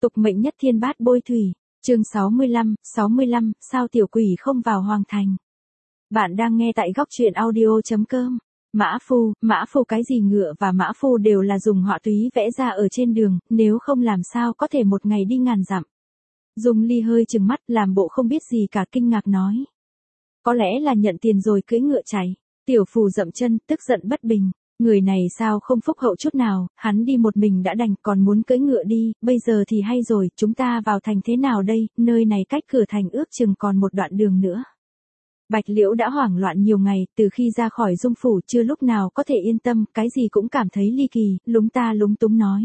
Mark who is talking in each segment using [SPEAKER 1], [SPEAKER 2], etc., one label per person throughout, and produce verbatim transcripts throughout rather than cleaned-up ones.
[SPEAKER 1] Tục mệnh nhất thiên bát bôi thủy, chương sáu mươi lăm, sáu mươi lăm, sao tiểu quỷ không vào hoàng thành. Bạn đang nghe tại góc truyện audio chấm com. Mã phu, mã phu cái gì ngựa và mã phu đều là dùng họa túy vẽ ra ở trên đường, nếu không làm sao có thể một ngày đi ngàn dặm. Dung Ly hơi trừng mắt làm bộ không biết gì cả, kinh ngạc nói. Có lẽ là nhận tiền rồi cưỡi ngựa chạy. Tiểu phù dậm chân, tức giận bất bình. Người này sao không phúc hậu chút nào, hắn đi một mình đã đành còn muốn cưỡi ngựa đi, bây giờ thì hay rồi, chúng ta vào thành thế nào đây, nơi này cách cửa thành ước chừng còn một đoạn đường nữa. Bạch Liễu đã hoảng loạn nhiều ngày, từ khi ra khỏi dung phủ chưa lúc nào có thể yên tâm, cái gì cũng cảm thấy ly kỳ, lúng ta lúng túng nói.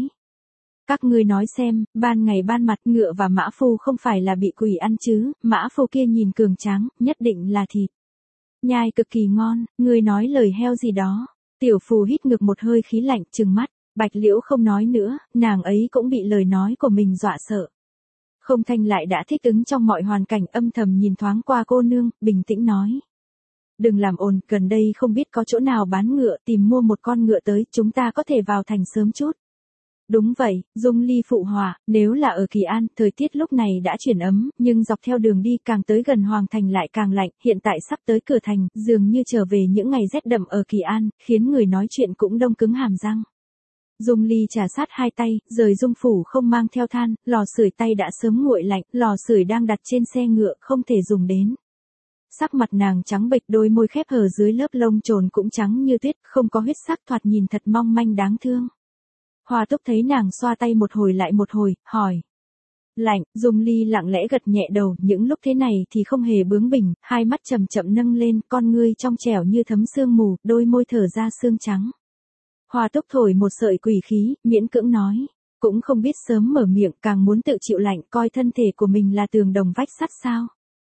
[SPEAKER 1] Các ngươi nói xem, ban ngày ban mặt ngựa và mã phu không phải là bị quỷ ăn chứ, mã phu kia nhìn cường tráng, nhất định là thịt. Nhai cực kỳ ngon, ngươi nói lời heo gì đó. Tiểu phù hít ngược một hơi khí lạnh, trừng mắt. Bạch Liễu không nói nữa, nàng ấy cũng bị lời nói của mình dọa sợ. Không Thanh lại đã thích ứng trong mọi hoàn cảnh, âm thầm nhìn thoáng qua cô nương, bình tĩnh nói. Đừng làm ồn, gần đây không biết có chỗ nào bán ngựa, tìm mua một con ngựa tới, chúng ta có thể vào thành sớm chút. Đúng vậy, Dung Ly phụ họa, nếu là ở Kỳ An, thời tiết lúc này đã chuyển ấm, nhưng dọc theo đường đi càng tới gần hoàng thành lại càng lạnh, hiện tại sắp tới cửa thành, dường như trở về những ngày rét đậm ở Kỳ An, khiến người nói chuyện cũng đông cứng hàm răng. Dung Ly trà sát hai tay, rời dung phủ không mang theo than, lò sưởi tay đã sớm nguội lạnh, lò sưởi đang đặt trên xe ngựa không thể dùng đến. Sắc mặt nàng trắng bệch, đôi môi khép hờ dưới lớp lông trồn cũng trắng như tuyết, không có huyết sắc, thoạt nhìn thật mong manh đáng thương. Hoa Túc thấy nàng xoa tay một hồi lại một hồi, hỏi. Lạnh, Dung Ly lặng lẽ gật nhẹ đầu, những lúc thế này thì không hề bướng bỉnh, hai mắt chậm chậm nâng lên, con ngươi trong trẻo như thấm sương mù, đôi môi thở ra sương trắng. Hoa Túc thổi một sợi quỷ khí, miễn cưỡng nói, cũng không biết sớm mở miệng, càng muốn tự chịu lạnh, coi thân thể của mình là tường đồng vách sắt sao.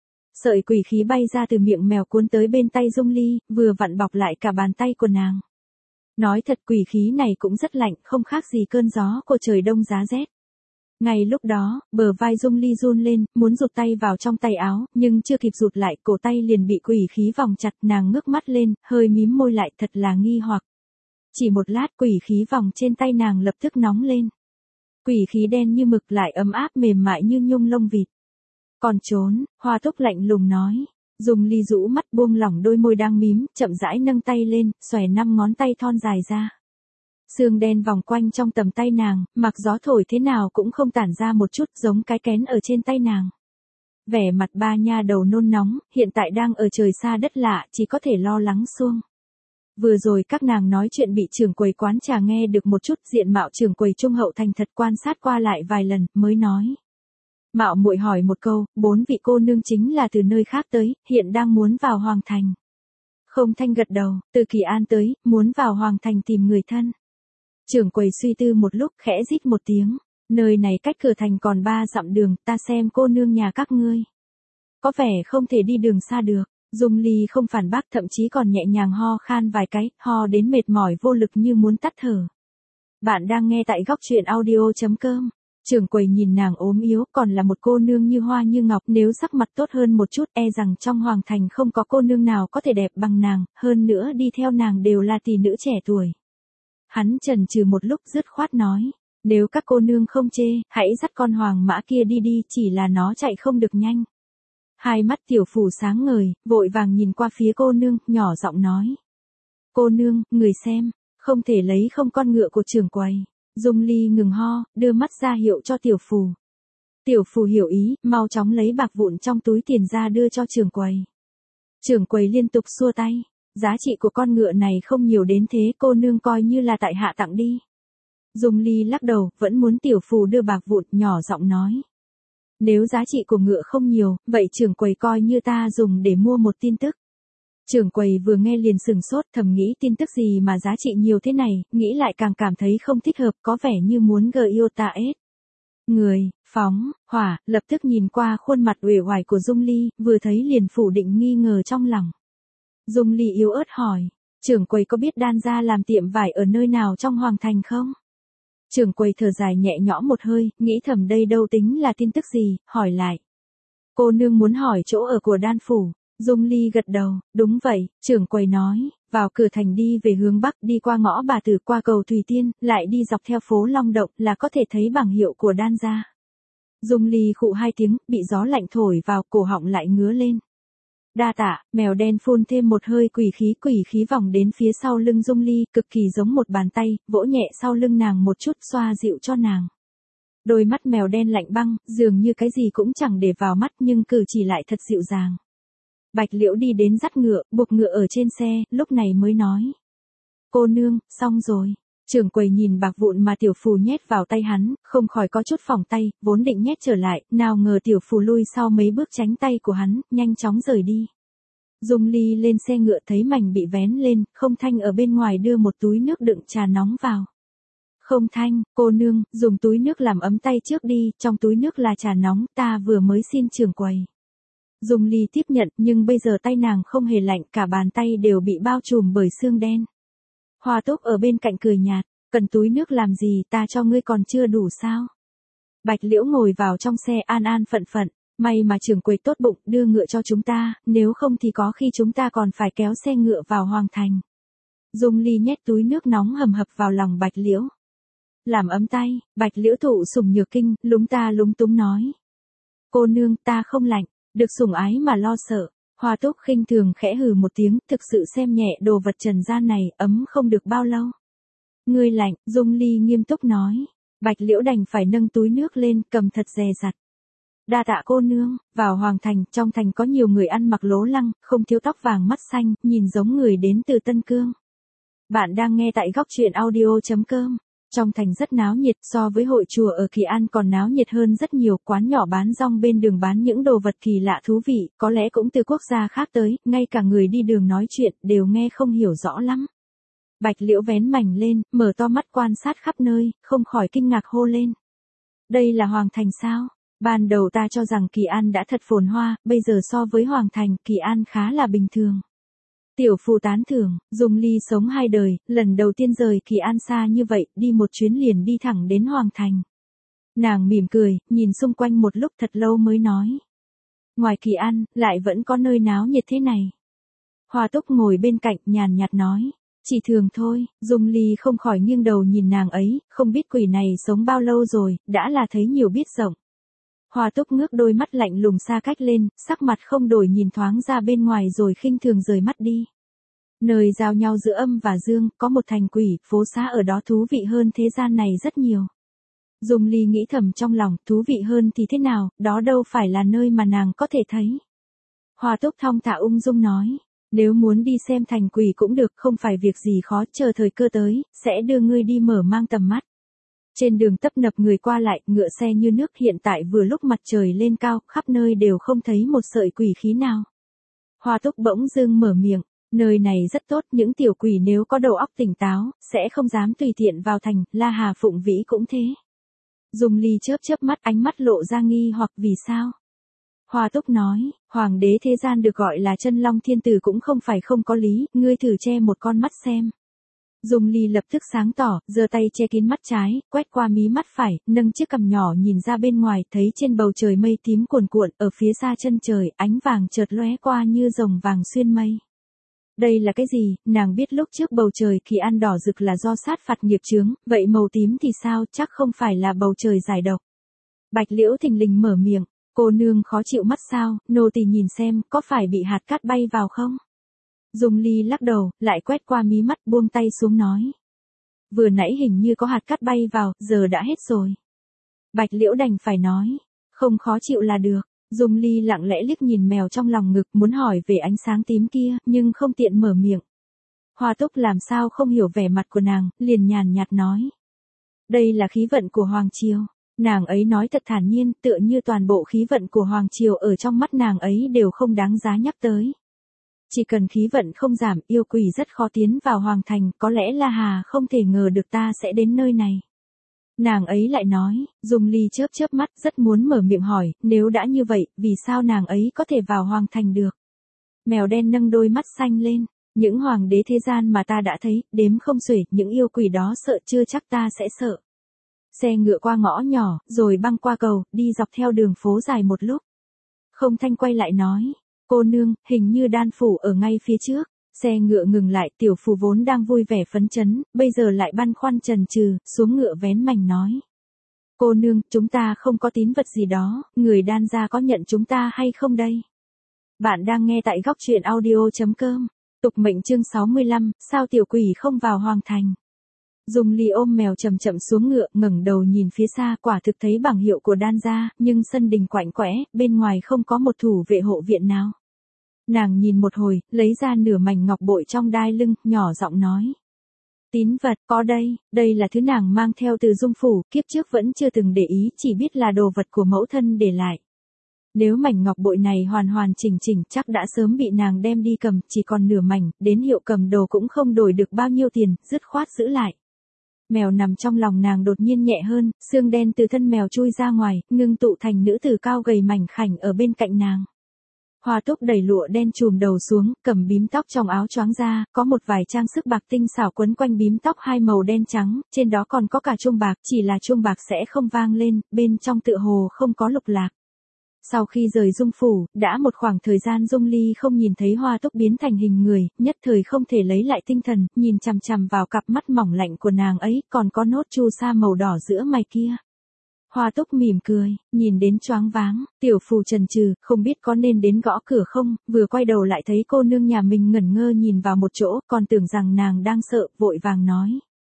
[SPEAKER 1] Sợi quỷ khí bay ra từ miệng mèo cuốn tới bên tay Dung Ly, vừa vặn bọc lại cả bàn tay của nàng. Nói thật, quỷ khí này cũng rất lạnh, không khác gì cơn gió của trời đông giá rét. Ngay lúc đó, bờ vai Dung Ly run lên, muốn rụt tay vào trong tay áo, nhưng chưa kịp rụt lại, cổ tay liền bị quỷ khí vòng chặt, nàng ngước mắt lên, hơi mím môi lại, thật là nghi hoặc. Chỉ một lát, quỷ khí vòng trên tay nàng lập tức nóng lên. Quỷ khí đen như mực lại ấm áp mềm mại như nhung lông vịt. Còn trốn, Hoa Túc lạnh lùng nói. Dung Ly rũ mắt buông lỏng đôi môi đang mím, chậm rãi nâng tay lên, xòe năm ngón tay thon dài ra. Sương đen vòng quanh trong tầm tay nàng, mặc gió thổi thế nào cũng không tản ra một chút, giống cái kén ở trên tay nàng. Vẻ mặt ba nha đầu nôn nóng, hiện tại đang ở trời xa đất lạ, chỉ có thể lo lắng xuông. Vừa rồi các nàng nói chuyện bị trưởng quầy quán trà nghe được một chút, diện mạo trưởng quầy trung hậu thành thật, quan sát qua lại vài lần, mới nói. Mạo muội hỏi một câu, bốn vị cô nương chính là từ nơi khác tới, hiện đang muốn vào hoàng thành. Không Thanh gật đầu, từ Kỳ An tới, muốn vào hoàng thành tìm người thân. Trưởng quầy suy tư một lúc, khẽ rít một tiếng, nơi này cách cửa thành còn ba dặm đường, ta xem cô nương nhà các ngươi. Có vẻ không thể đi đường xa được. Dung Ly không phản bác, thậm chí còn nhẹ nhàng ho khan vài cái, ho đến mệt mỏi vô lực như muốn tắt thở. Bạn đang nghe tại góc truyện audio chấm com. Trưởng quầy nhìn nàng ốm yếu, còn là một cô nương như hoa như ngọc, nếu sắc mặt tốt hơn một chút, e rằng trong hoàng thành không có cô nương nào có thể đẹp bằng nàng, hơn nữa đi theo nàng đều là tỷ nữ trẻ tuổi. Hắn chần chừ một lúc dứt khoát nói, nếu các cô nương không chê, hãy dắt con hoàng mã kia đi đi, chỉ là nó chạy không được nhanh. Hai mắt tiểu phủ sáng ngời, vội vàng nhìn qua phía cô nương, nhỏ giọng nói. Cô nương, người xem, không thể lấy không con ngựa của trưởng quầy. Dung Ly ngừng ho, đưa mắt ra hiệu cho tiểu phù. Tiểu phù hiểu ý, mau chóng lấy bạc vụn trong túi tiền ra đưa cho trưởng quầy. Trưởng quầy liên tục xua tay, giá trị của con ngựa này không nhiều đến thế, cô nương coi như là tại hạ tặng đi. Dung Ly lắc đầu, vẫn muốn tiểu phù đưa bạc vụn, nhỏ giọng nói. Nếu giá trị của ngựa không nhiều, vậy trưởng quầy coi như ta dùng để mua một tin tức. Trưởng quầy vừa nghe liền sừng sốt, thầm nghĩ tin tức gì mà giá trị nhiều thế này, nghĩ lại càng cảm thấy không thích hợp, có vẻ như muốn gờ yêu ta ết. Người, phóng, hỏa, lập tức nhìn qua khuôn mặt uể oải của Dung Ly, vừa thấy liền phủ định nghi ngờ trong lòng. Dung Ly yếu ớt hỏi, trưởng quầy có biết đan gia làm tiệm vải ở nơi nào trong hoàng thành không? Trưởng quầy thở dài nhẹ nhõm một hơi, nghĩ thầm đây đâu tính là tin tức gì, hỏi lại. Cô nương muốn hỏi chỗ ở của đan phủ. Dung Ly gật đầu, đúng vậy, trưởng quầy nói, vào cửa thành đi về hướng bắc, đi qua ngõ Bà Tử, qua cầu Thủy Tiên, lại đi dọc theo phố Long Động là có thể thấy bảng hiệu của đan gia. Dung Ly khụ hai tiếng, bị gió lạnh thổi vào, cổ họng lại ngứa lên. Đa tạ, mèo đen phun thêm một hơi quỷ khí, quỷ khí vòng đến phía sau lưng Dung Ly, cực kỳ giống một bàn tay, vỗ nhẹ sau lưng nàng một chút, xoa dịu cho nàng. Đôi mắt mèo đen lạnh băng, dường như cái gì cũng chẳng để vào mắt nhưng cử chỉ lại thật dịu dàng. Bạch Liễu đi đến dắt ngựa, buộc ngựa ở trên xe, lúc này mới nói. Cô nương, xong rồi. Trưởng quầy nhìn bạc vụn mà tiểu phù nhét vào tay hắn, không khỏi có chút phỏng tay, vốn định nhét trở lại, nào ngờ tiểu phù lui sau mấy bước tránh tay của hắn, nhanh chóng rời đi. Dung Ly lên xe ngựa thấy mảnh bị vén lên, Không Thanh ở bên ngoài đưa một túi nước đựng trà nóng vào. Không Thanh, cô nương, dùng túi nước làm ấm tay trước đi, trong túi nước là trà nóng, ta vừa mới xin trưởng quầy. Dung Ly tiếp nhận, nhưng bây giờ tay nàng không hề lạnh, cả bàn tay đều bị bao trùm bởi xương đen. Hoa Túc ở bên cạnh cười nhạt, cần túi nước làm gì, ta cho ngươi còn chưa đủ sao? Bạch Liễu ngồi vào trong xe an an phận phận, may mà trưởng quầy tốt bụng đưa ngựa cho chúng ta, nếu không thì có khi chúng ta còn phải kéo xe ngựa vào Hoàng Thành. Dung Ly nhét túi nước nóng hầm hập vào lòng Bạch Liễu. Làm ấm tay, Bạch Liễu thụ sủng nhược kinh, lúng ta lúng túng nói. Cô nương, ta không lạnh, được sủng ái mà lo sợ. Hoa Túc khinh thường khẽ hừ một tiếng, thực sự xem nhẹ đồ vật trần gian này, ấm không được bao lâu. Ngươi lạnh, Dung Ly nghiêm túc nói. Bạch Liễu đành phải nâng túi nước lên, cầm thật dè dặt. Đa tạ cô nương, vào Hoàng Thành, trong thành có nhiều người ăn mặc lố lăng, không thiếu tóc vàng mắt xanh, nhìn giống người đến từ Tân Cương. Bạn đang nghe tại góc truyện audio chấm com. Trong thành rất náo nhiệt, so với hội chùa ở Kỳ An còn náo nhiệt hơn rất nhiều, quán nhỏ bán rong bên đường bán những đồ vật kỳ lạ thú vị, có lẽ cũng từ quốc gia khác tới, ngay cả người đi đường nói chuyện đều nghe không hiểu rõ lắm. Bạch Liễu vén mảnh lên, mở to mắt quan sát khắp nơi, không khỏi kinh ngạc hô lên. Đây là Hoàng Thành sao? Ban đầu ta cho rằng Kỳ An đã thật phồn hoa, bây giờ so với Hoàng Thành, Kỳ An khá là bình thường. Tiểu Phù tán thưởng, Dung Ly sống hai đời, lần đầu tiên rời Kỳ An xa như vậy, đi một chuyến liền đi thẳng đến Hoàng Thành. Nàng mỉm cười, nhìn xung quanh một lúc thật lâu mới nói. Ngoài Kỳ An, lại vẫn có nơi náo nhiệt thế này. Hoa Túc ngồi bên cạnh, nhàn nhạt nói. Chỉ thường thôi, Dung Ly không khỏi nghiêng đầu nhìn nàng ấy, không biết quỷ này sống bao lâu rồi, đã là thấy nhiều biết rộng. Hoa Túc ngước đôi mắt lạnh lùng xa cách lên, sắc mặt không đổi nhìn thoáng ra bên ngoài rồi khinh thường rời mắt đi. Nơi giao nhau giữa âm và dương, có một thành quỷ, phố xá ở đó thú vị hơn thế gian này rất nhiều. Dung Ly nghĩ thầm trong lòng, thú vị hơn thì thế nào, đó đâu phải là nơi mà nàng có thể thấy. Hoa Túc thong thả ung dung nói, nếu muốn đi xem thành quỷ cũng được, không phải việc gì khó, chờ thời cơ tới, sẽ đưa ngươi đi mở mang tầm mắt. Trên đường tấp nập người qua lại, ngựa xe như nước, hiện tại vừa lúc mặt trời lên cao, khắp nơi đều không thấy một sợi quỷ khí nào. Hoa Túc bỗng dưng mở miệng, nơi này rất tốt, những tiểu quỷ nếu có đầu óc tỉnh táo, sẽ không dám tùy tiện vào thành, La Hà Phụng Vĩ cũng thế. Dung Ly chớp chớp mắt, ánh mắt lộ ra nghi hoặc vì sao. Hoa Túc nói, hoàng đế thế gian được gọi là chân long thiên tử cũng không phải không có lý, ngươi thử che một con mắt xem. Dung Ly lập tức sáng tỏ, giơ tay che kín mắt trái, quét qua mí mắt phải, nâng chiếc cằm nhỏ nhìn ra bên ngoài, thấy trên bầu trời mây tím cuồn cuộn, ở phía xa chân trời, ánh vàng chợt lóe qua như rồng vàng xuyên mây. Đây là cái gì? Nàng biết lúc trước bầu trời Kỳ An đỏ rực là do sát phạt nghiệp chướng, vậy màu tím thì sao, chắc không phải là bầu trời giải độc. Bạch Liễu thình lình mở miệng, cô nương khó chịu mắt sao, nô tỳ nhìn xem, có phải bị hạt cát bay vào không? Dung Ly lắc đầu, lại quét qua mí mắt, buông tay xuống nói. Vừa nãy hình như có hạt cát bay vào, giờ đã hết rồi. Bạch Liễu đành phải nói, không khó chịu là được. Dung Ly lặng lẽ liếc nhìn mèo trong lòng ngực, muốn hỏi về ánh sáng tím kia, nhưng không tiện mở miệng. Hoa Túc làm sao không hiểu vẻ mặt của nàng, liền nhàn nhạt nói. Đây là khí vận của Hoàng Triều. Nàng ấy nói thật thản nhiên, tựa như toàn bộ khí vận của Hoàng Triều ở trong mắt nàng ấy đều không đáng giá nhắc tới. Chỉ cần khí vận không giảm, yêu quỷ rất khó tiến vào Hoàng Thành, có lẽ La Hà không thể ngờ được ta sẽ đến nơi này. Nàng ấy lại nói, Dung Ly chớp chớp mắt, rất muốn mở miệng hỏi, nếu đã như vậy, vì sao nàng ấy có thể vào Hoàng Thành được? Mèo đen nâng đôi mắt xanh lên, những hoàng đế thế gian mà ta đã thấy, đếm không xuể, những yêu quỷ đó sợ chưa chắc ta sẽ sợ. Xe ngựa qua ngõ nhỏ, rồi băng qua cầu, đi dọc theo đường phố dài một lúc. Không Thanh quay lại nói, cô nương, hình như đan phủ ở ngay phía trước. Xe ngựa ngừng lại, Tiểu Phù vốn đang vui vẻ phấn chấn, bây giờ lại băn khoăn chần chừ, xuống ngựa vén mảnh nói. Cô nương, chúng ta không có tín vật gì đó, người Đan gia có nhận chúng ta hay không đây? Bạn đang nghe tại góc truyện audio.com. Tục mệnh chương sáu mươi lăm, sao tiểu quỷ không vào hoàng thành? Dung Ly ôm mèo chậm chậm xuống ngựa, ngẩng đầu nhìn phía xa, quả thực thấy bảng hiệu của Đan gia, nhưng sân đình quạnh quẽ, bên ngoài không có một thủ vệ hộ viện nào. Nàng nhìn một hồi, lấy ra nửa mảnh ngọc bội trong đai lưng, nhỏ giọng nói. Tín vật, có đây, đây là thứ nàng mang theo từ Dung phủ, kiếp trước vẫn chưa từng để ý, chỉ biết là đồ vật của mẫu thân để lại. Nếu mảnh ngọc bội này hoàn hoàn chỉnh chỉnh chắc đã sớm bị nàng đem đi cầm, chỉ còn nửa mảnh, đến hiệu cầm đồ cũng không đổi được bao nhiêu tiền, dứt khoát giữ lại. Mèo nằm trong lòng nàng đột nhiên nhẹ hơn, xương đen từ thân mèo chui ra ngoài, ngưng tụ thành nữ tử cao gầy mảnh khảnh ở bên cạnh nàng. Hoa Túc đẩy lụa đen chùm đầu xuống, cầm bím tóc trong áo choáng ra, có một vài trang sức bạc tinh xảo quấn quanh bím tóc hai màu đen trắng, trên đó còn có cả chuông bạc, chỉ là chuông bạc sẽ không vang lên, bên trong tựa hồ không có lục lạc. Sau khi rời Dung phủ, đã một khoảng thời gian Dung Ly không nhìn thấy Hoa Túc biến thành hình người, nhất thời không thể lấy lại tinh thần, nhìn chằm chằm vào cặp mắt mỏng lạnh của nàng ấy, còn có nốt chu sa màu đỏ giữa mày kia. Hoa Túc mỉm cười, nhìn đến choáng váng, tiểu phù chần chừ, không biết có nên đến gõ cửa không, vừa quay đầu lại thấy cô nương nhà mình ngẩn ngơ nhìn vào một chỗ, còn tưởng rằng nàng đang sợ, vội vàng nói.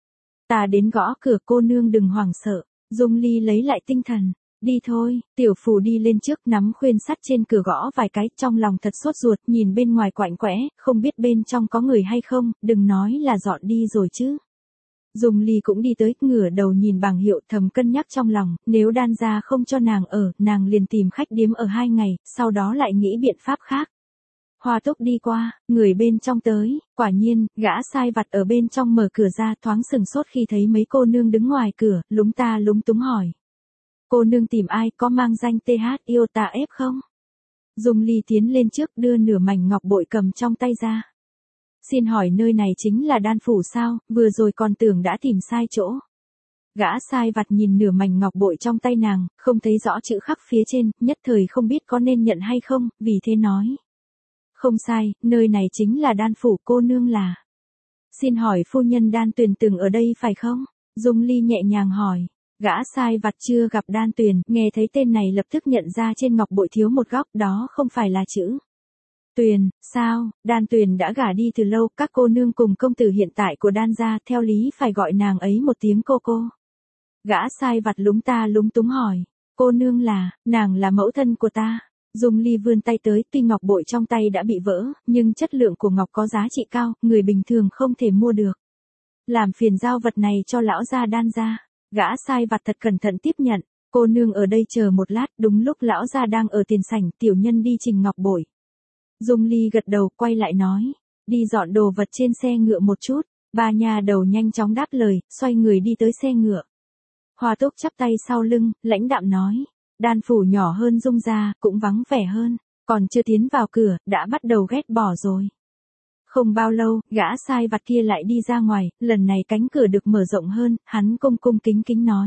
[SPEAKER 1] Ta đến gõ cửa, cô nương đừng hoảng sợ. Dung Ly lấy lại tinh thần. Đi thôi, tiểu phù đi lên trước nắm khuyên sắt trên cửa gõ vài cái, trong lòng thật sốt ruột, nhìn bên ngoài quạnh quẽ, không biết bên trong có người hay không, đừng nói là dọn đi rồi chứ. Dung Ly cũng đi tới, ngửa đầu nhìn bảng hiệu, thầm cân nhắc trong lòng, nếu Đan gia không cho nàng ở, nàng liền tìm khách điếm ở hai ngày, sau đó lại nghĩ biện pháp khác. Hoa Túc đi qua, người bên trong tới, quả nhiên, gã sai vặt ở bên trong mở cửa ra, thoáng sừng sốt khi thấy mấy cô nương đứng ngoài cửa, lúng ta lúng túng hỏi. Cô nương tìm ai, có mang danh tê hát yêu tà ép không? Dung Ly tiến lên trước đưa nửa mảnh ngọc bội cầm trong tay ra. Xin hỏi nơi này chính là Đan phủ sao, vừa rồi còn tưởng đã tìm sai chỗ. Gã sai vặt nhìn nửa mảnh ngọc bội trong tay nàng, không thấy rõ chữ khắc phía trên, nhất thời không biết có nên nhận hay không, vì thế nói. Không sai, nơi này chính là Đan phủ, cô nương là. Xin hỏi phu nhân Đan Tuyền từng ở đây phải không? Dung Ly nhẹ nhàng hỏi. Gã sai vặt chưa gặp Đan Tuyền, nghe thấy tên này lập tức nhận ra trên ngọc bội thiếu một góc, đó không phải là chữ Tuyền, sao, Đan Tuyền đã gả đi từ lâu, các cô nương cùng công tử hiện tại của Đan gia, theo lý phải gọi nàng ấy một tiếng cô cô. Gã sai vặt lúng ta lúng túng hỏi, cô nương là, nàng là mẫu thân của ta. Dung Ly vươn tay tới, tuy ngọc bội trong tay đã bị vỡ, nhưng chất lượng của ngọc có giá trị cao, người bình thường không thể mua được. Làm phiền giao vật này cho lão gia Đan gia. Gã sai vặt thật cẩn thận tiếp nhận, cô nương ở đây chờ một lát, đúng lúc lão gia đang ở tiền sảnh, tiểu nhân đi trình ngọc bội. Dung Ly gật đầu, quay lại nói, đi dọn đồ vật trên xe ngựa một chút, ba nhà đầu nhanh chóng đáp lời, xoay người đi tới xe ngựa. Hoa Túc chắp tay sau lưng, lãnh đạm nói, Đan phủ nhỏ hơn Dung gia, cũng vắng vẻ hơn, còn chưa tiến vào cửa, đã bắt đầu ghét bỏ rồi. Không bao lâu, gã sai vặt kia lại đi ra ngoài, lần này cánh cửa được mở rộng hơn, hắn cung cung kính kính nói.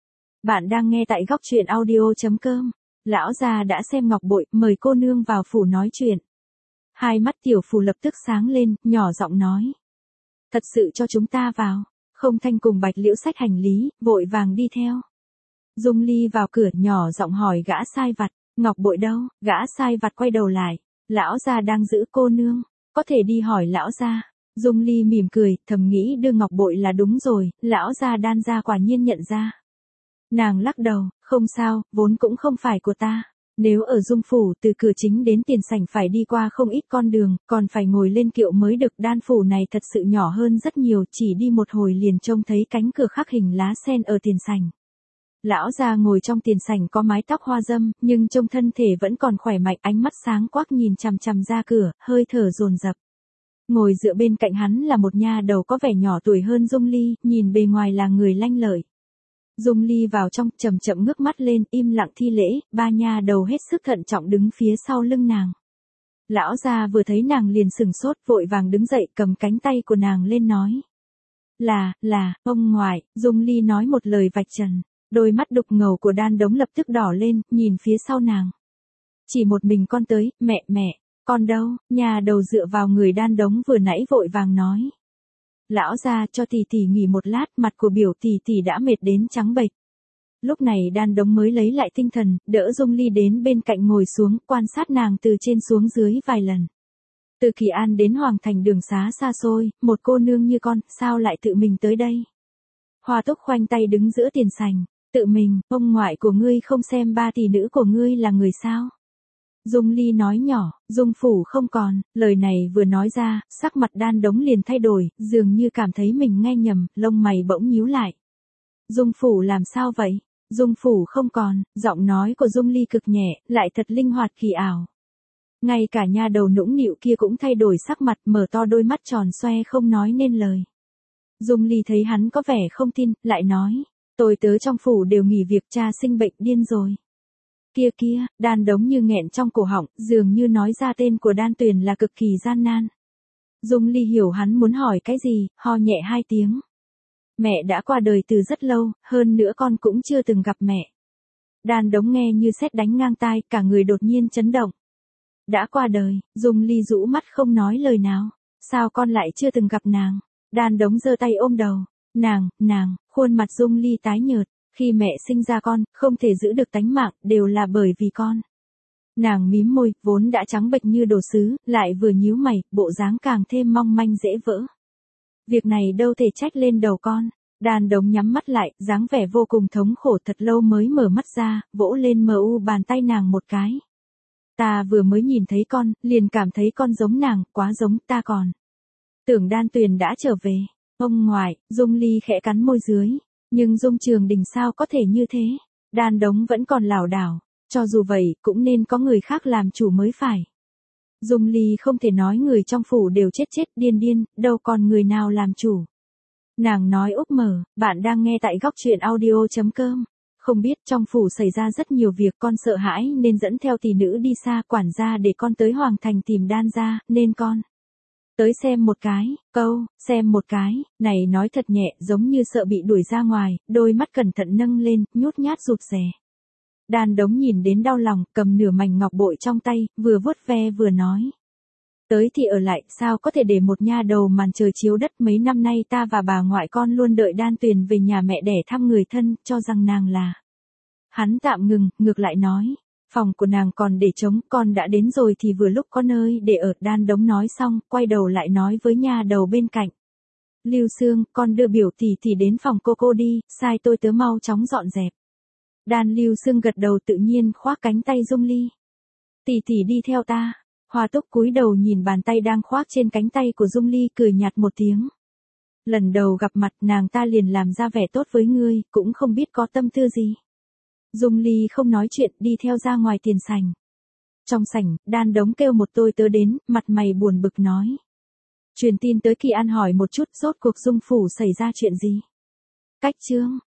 [SPEAKER 1] Bạn đang nghe tại góc truyện audio.com. Lão già đã xem ngọc bội, mời cô nương vào phủ nói chuyện. Hai mắt tiểu phù lập tức sáng lên, nhỏ giọng nói. Thật sự cho chúng ta vào. Không Thanh cùng Bạch Liễu xách hành lý, vội vàng đi theo. Dung Ly vào cửa nhỏ giọng hỏi gã sai vặt, ngọc bội đâu, gã sai vặt quay đầu lại. Lão già đang giữ cô nương. Có thể đi hỏi lão gia. Dung Ly mỉm cười, thầm nghĩ đưa ngọc bội là đúng rồi, lão gia Đan gia quả nhiên nhận ra. Nàng lắc đầu, không sao, vốn cũng không phải của ta. Nếu ở Dung phủ, từ cửa chính đến tiền sảnh phải đi qua không ít con đường, còn phải ngồi lên kiệu mới được. Đan phủ này thật sự nhỏ hơn rất nhiều, chỉ đi một hồi liền trông thấy cánh cửa khắc hình lá sen ở tiền sảnh. Lão già ngồi trong tiền sảnh có mái tóc hoa dâm, nhưng trông thân thể vẫn còn khỏe mạnh, ánh mắt sáng quắc nhìn chằm chằm ra cửa, hơi thở dồn dập. Ngồi dựa bên cạnh hắn là một nha đầu có vẻ nhỏ tuổi hơn Dung Ly, nhìn bề ngoài là người lanh lợi. Dung Ly vào trong, chậm chậm ngước mắt lên, im lặng thi lễ, ba nha đầu hết sức thận trọng đứng phía sau lưng nàng. Lão già vừa thấy nàng liền sừng sốt, vội vàng đứng dậy, cầm cánh tay của nàng lên nói. Là, là, ông ngoại, Dung Ly nói một lời vạch trần. Đôi mắt đục ngầu của Đan Đống lập tức đỏ lên, nhìn phía sau nàng. Chỉ một mình con tới, mẹ mẹ, con đâu, nhà đầu dựa vào người Đan Đống vừa nãy vội vàng nói. Lão gia cho tỷ tỷ nghỉ một lát, mặt của biểu tỷ tỷ đã mệt đến trắng bệch. Lúc này Đan Đống mới lấy lại tinh thần, đỡ Dung Ly đến bên cạnh ngồi xuống, quan sát nàng từ trên xuống dưới vài lần. Từ Kỳ An đến Hoàng Thành đường xá xa xôi, một cô nương như con, sao lại tự mình tới đây? Hoa Túc khoanh tay đứng giữa tiền sảnh, tự mình, ông ngoại của ngươi không xem ba tỷ nữ của ngươi là người sao? Dung Ly nói nhỏ, Dung phủ không còn, lời này vừa nói ra, sắc mặt Đan Đống liền thay đổi, dường như cảm thấy mình nghe nhầm, lông mày bỗng nhíu lại. Dung phủ làm sao vậy? Dung phủ không còn, giọng nói của Dung Ly cực nhẹ, lại thật linh hoạt kỳ ảo. Ngay cả nha đầu nũng nịu kia cũng thay đổi sắc mặt, mở to đôi mắt tròn xoe không nói nên lời. Dung Ly thấy hắn có vẻ không tin, lại nói, tôi tớ trong phủ đều nghỉ việc, cha sinh bệnh điên rồi. Kia kia, Đan Đống như nghẹn trong cổ họng, dường như nói ra tên của Đan Tuyền là cực kỳ gian nan. Dung Ly hiểu hắn muốn hỏi cái gì, ho nhẹ hai tiếng. Mẹ đã qua đời từ rất lâu, hơn nữa con cũng chưa từng gặp mẹ. Đan Đống nghe như sét đánh ngang tai, cả người đột nhiên chấn động. Đã qua đời, Dung Ly rũ mắt không nói lời nào. Sao con lại chưa từng gặp nàng? Đan Đống giơ tay ôm đầu. Nàng, nàng, khuôn mặt Dung Ly tái nhợt. Khi mẹ sinh ra con, không thể giữ được tánh mạng, đều là bởi vì con. Nàng mím môi, vốn đã trắng bệch như đồ sứ, lại vừa nhíu mày, bộ dáng càng thêm mong manh dễ vỡ. Việc này đâu thể trách lên đầu con. Đan Đống nhắm mắt lại, dáng vẻ vô cùng thống khổ, thật lâu mới mở mắt ra, vỗ lên mờ u bàn tay nàng một cái. Ta vừa mới nhìn thấy con, liền cảm thấy con giống nàng, quá giống, ta còn tưởng Đan Tuyền đã trở về. Ông ngoại, Dung Ly khẽ cắn môi dưới. Nhưng Dung Trường Đình sao có thể như thế? Đan Đống vẫn còn lảo đảo. Cho dù vậy, cũng nên có người khác làm chủ mới phải. Dung Ly không thể nói người trong phủ đều chết chết điên điên, đâu còn người nào làm chủ. Nàng nói úp mở, bạn đang nghe tại góc truyện audio chấm com. Không biết trong phủ xảy ra rất nhiều việc, con sợ hãi nên dẫn theo tỷ nữ đi xa, quản gia để con tới Hoàng Thành tìm Đan gia, nên con tới xem một cái, câu, xem một cái, này nói thật nhẹ, giống như sợ bị đuổi ra ngoài, đôi mắt cẩn thận nâng lên, nhút nhát rụt rè. Đan Đống nhìn đến đau lòng, cầm nửa mảnh ngọc bội trong tay, vừa vuốt ve vừa nói. Tới thì ở lại, sao có thể để một nha đầu màn trời chiếu đất, mấy năm nay ta và bà ngoại con luôn đợi Đan Tuyền về nhà mẹ đẻ thăm người thân, cho rằng nàng là. Hắn tạm ngừng, ngược lại nói. Phòng của nàng còn để trống, con đã đến rồi thì vừa lúc có nơi để ở. Đan Đống nói xong, quay đầu lại nói với nha đầu bên cạnh. Lưu Sương, con đưa biểu tỷ tỷ đến phòng cô cô đi, sai tôi tớ mau chóng dọn dẹp. Đan Lưu Sương gật đầu tự nhiên khoác cánh tay Dung Ly. Tỷ tỷ đi theo ta. Hoa Túc cúi đầu nhìn bàn tay đang khoác trên cánh tay của Dung Ly, cười nhạt một tiếng. Lần đầu gặp mặt nàng ta liền làm ra vẻ tốt với ngươi, cũng không biết có tâm tư gì. Dung Ly không nói chuyện, đi theo ra ngoài tiền sảnh. Trong sảnh, Đan Đống kêu một tôi tớ đến, mặt mày buồn bực nói. Truyền tin tới Kỳ An hỏi một chút, rốt cuộc Dung phủ xảy ra chuyện gì? Cách chương.